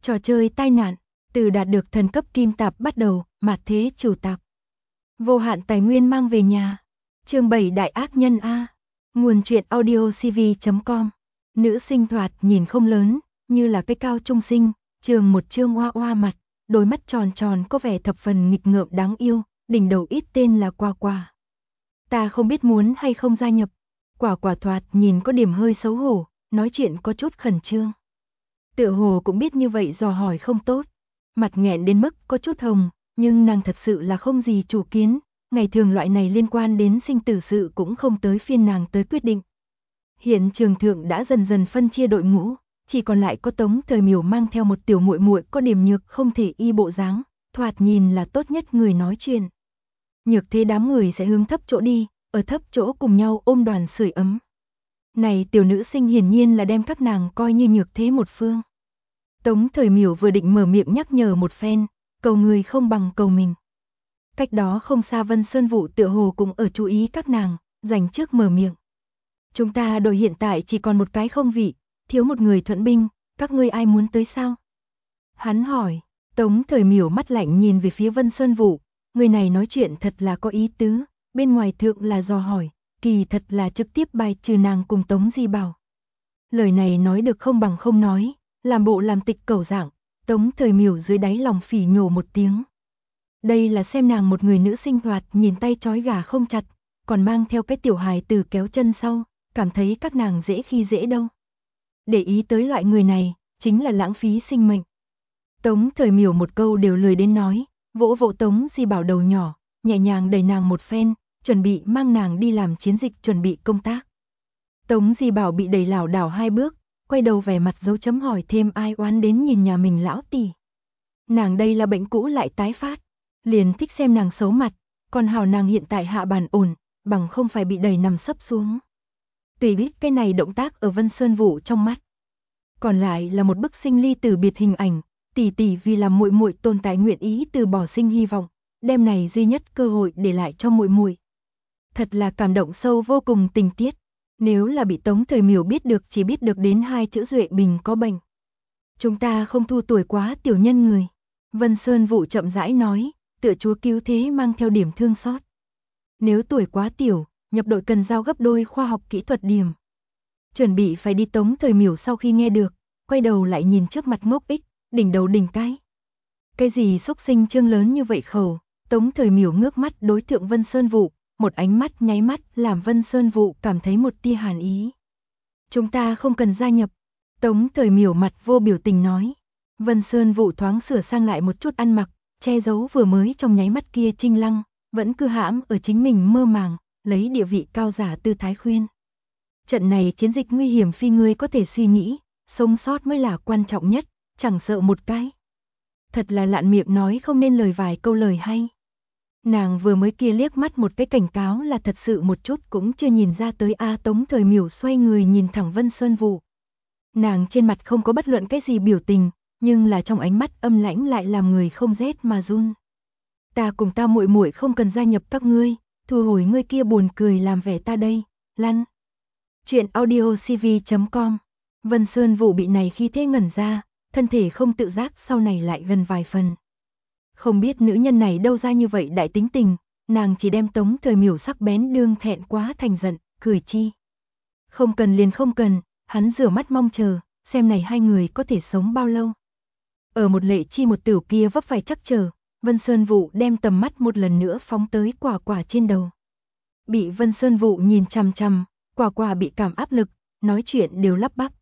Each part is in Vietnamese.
Trò chơi tai nạn, từ đạt được thần cấp kim tạp bắt đầu, mạt thế chủ tạp. Vô hạn tài nguyên mang về nhà. Chương 7 Đại ác nhân A. Nguồn truyện audio cv.com. Nữ sinh thoạt nhìn không lớn, như là cái cao trung sinh, trường một trương oa oa mặt, đôi mắt tròn tròn có vẻ thập phần nghịch ngợm đáng yêu, đỉnh đầu ít tên là Quả Quả. Ta không biết muốn hay không gia nhập. Quả Quả thoạt nhìn có điểm hơi xấu hổ, nói chuyện có chút khẩn trương. Tựa hồ cũng biết như vậy dò hỏi không tốt, mặt nghẹn đến mức có chút hồng, nhưng nàng thật sự là không gì chủ kiến, ngày thường loại này liên quan đến sinh tử sự cũng không tới phiên nàng tới quyết định. Hiện trường thượng đã dần dần phân chia đội ngũ, chỉ còn lại có Tống Thời Miểu mang theo một tiểu muội muội có điểm nhược không thể y bộ dáng, thoạt nhìn là tốt nhất người nói chuyện. Nhược thế đám người sẽ hướng thấp chỗ đi, ở thấp chỗ cùng nhau ôm đoàn sưởi ấm. Này tiểu nữ sinh hiển nhiên là đem các nàng coi như nhược thế một phương. Tống Thời Miểu vừa định mở miệng nhắc nhở một phen, cầu người không bằng cầu mình. Cách đó không xa Vân Sơn Vũ tựa hồ cũng ở chú ý các nàng, dành trước mở miệng. Chúng ta đội hiện tại chỉ còn một cái không vị, thiếu một người thuận binh, các ngươi ai muốn tới sao? Hắn hỏi. Tống Thời Miểu mắt lạnh nhìn về phía Vân Sơn Vũ, người này nói chuyện thật là có ý tứ, bên ngoài thượng là dò hỏi, kỳ thật là trực tiếp bài trừ nàng cùng Tống Di Bảo. Lời này nói được không bằng không nói, làm bộ làm tịch cẩu dạng, Tống Thời Miểu dưới đáy lòng phỉ nhổ một tiếng. Đây là xem nàng một người nữ sinh hoạt nhìn tay trói gà không chặt, còn mang theo cái tiểu hài từ kéo chân sau, cảm thấy các nàng dễ khi dễ đâu. Để ý tới loại người này, chính là lãng phí sinh mệnh. Tống Thời Miểu một câu đều lười đến nói, vỗ vỗ Tống Di Bảo đầu nhỏ, nhẹ nhàng đẩy nàng một phen, chuẩn bị mang nàng đi làm chiến dịch chuẩn bị công tác. Tống Di Bảo bị đẩy lảo đảo hai bước, quay đầu vẻ mặt dấu chấm hỏi thêm ai oán đến nhìn nhà mình lão tỷ. Nàng đây là bệnh cũ lại tái phát, liền thích xem nàng xấu mặt, còn hảo nàng hiện tại hạ bàn ổn, bằng không phải bị đẩy nằm sấp xuống. Tùy biết cái này động tác ở Vân Sơn Vũ trong mắt. Còn lại là một bức sinh ly từ biệt hình ảnh, tỷ tỷ vì làm muội muội tồn tại nguyện ý từ bỏ sinh hy vọng, đem này duy nhất cơ hội để lại cho muội muội. Thật là cảm động sâu vô cùng tình tiết. Nếu là bị Tống Thời Miểu biết được chỉ biết được đến hai chữ Duệ Bình có bệnh. Chúng ta không thu tuổi quá tiểu nhân người. Vân Sơn Vũ chậm rãi nói, tựa chúa cứu thế mang theo điểm thương xót. Nếu tuổi quá tiểu, nhập đội cần giao gấp đôi khoa học kỹ thuật điểm. Chuẩn bị phải đi Tống Thời Miểu sau khi nghe được, quay đầu lại nhìn trước mặt ngốc ích, đỉnh đầu đỉnh cái. Cái gì xúc sinh trương lớn như vậy khẩu, Tống Thời Miểu ngước mắt đối thượng Vân Sơn Vũ, một ánh mắt nháy mắt làm Vân Sơn Vũ cảm thấy một tia hàn ý. Chúng ta không cần gia nhập, Tống Thời Miểu mặt vô biểu tình nói. Vân Sơn Vũ thoáng sửa sang lại một chút ăn mặc, che giấu vừa mới trong nháy mắt kia trinh lăng, vẫn cứ hãm ở chính mình mơ màng, lấy địa vị cao giả tư thái khuyên. Trận này chiến dịch nguy hiểm phi ngươi có thể suy nghĩ, sống sót mới là quan trọng nhất, chẳng sợ một cái. Thật là lạn miệng nói không nên lời vài câu lời hay. Nàng vừa mới kia liếc mắt một cái cảnh cáo là thật sự một chút cũng chưa nhìn ra tới Tống Thời Miểu xoay người nhìn thẳng Vân Sơn Vũ. Nàng trên mặt không có bất luận cái gì biểu tình, nhưng là trong ánh mắt âm lãnh lại làm người không rét mà run. Ta cùng ta muội muội không cần gia nhập các ngươi, thu hồi ngươi kia buồn cười làm vẻ ta đây, lăn. Chuyện audio cv.com. Vân Sơn Vũ bị này khi thế ngẩn ra, thân thể không tự giác sau này lại gần vài phần. Không biết nữ nhân này đâu ra như vậy đại tính tình, nàng chỉ đem Tống Thời Miểu sắc bén đương thẹn quá thành giận, cười chi. Không cần liền không cần, hắn rửa mắt mong chờ, xem này hai người có thể sống bao lâu. Ở một lệ chi một tiểu kia vấp phải chắc chờ, Vân Sơn Vũ đem tầm mắt một lần nữa phóng tới Quả Quả trên đầu. Bị Vân Sơn Vũ nhìn chằm chằm, Quả Quả bị cảm áp lực, nói chuyện đều lắp bắp.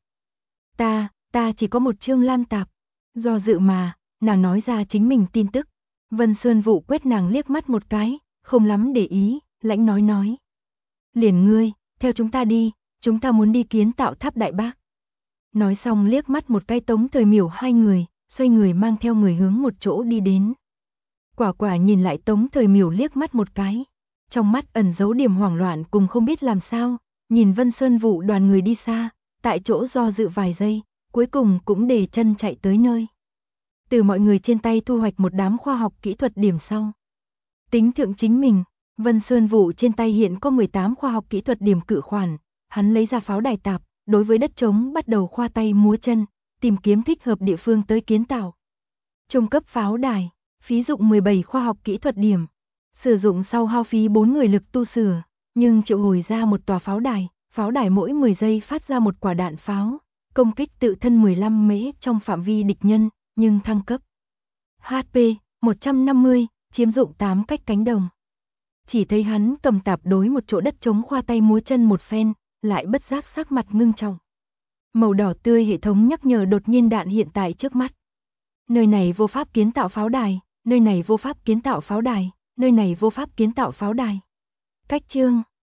Ta chỉ có một chương lam tạp. Do dự mà, nàng nói ra chính mình tin tức. Vân Sơn Vũ quét nàng liếc mắt một cái, không lắm để ý, lãnh nói. Liền ngươi, theo chúng ta đi, chúng ta muốn đi kiến tạo tháp Đại Bác. Nói xong liếc mắt một cái Tống Thời Miểu hai người, xoay người mang theo người hướng một chỗ đi đến. Quả Quả nhìn lại Tống Thời Miểu liếc mắt một cái, trong mắt ẩn giấu điểm hoảng loạn cùng không biết làm sao, nhìn Vân Sơn Vũ đoàn người đi xa, tại chỗ do dự vài giây, cuối cùng cũng để chân chạy tới nơi. Từ mọi người trên tay thu hoạch một đám khoa học kỹ thuật điểm sau. Tính thượng chính mình, Vân Sơn Vũ trên tay hiện có 18 khoa học kỹ thuật điểm cự khoản, hắn lấy ra pháo đài tạp, đối với đất trống bắt đầu khoa tay múa chân, tìm kiếm thích hợp địa phương tới kiến tạo. Trung cấp pháo đài, phí dụng 17 khoa học kỹ thuật điểm. Sử dụng sau hao phí 4 người lực tu sửa, nhưng triệu hồi ra một tòa pháo đài mỗi 10 giây phát ra một quả đạn pháo, công kích tự thân 15 mễ trong phạm vi địch nhân, nhưng thăng cấp. HP 150, chiếm dụng 8 cách cánh đồng. Chỉ thấy hắn cầm tạp đối một chỗ đất trống khoa tay múa chân một phen, lại bất giác sắc mặt ngưng trọng. Màu đỏ tươi hệ thống nhắc nhở đột nhiên đạn hiện tại trước mắt. Nơi này vô pháp kiến tạo pháo đài, nơi này vô pháp kiến tạo pháo đài, nơi này vô pháp kiến tạo pháo đài. Cách chương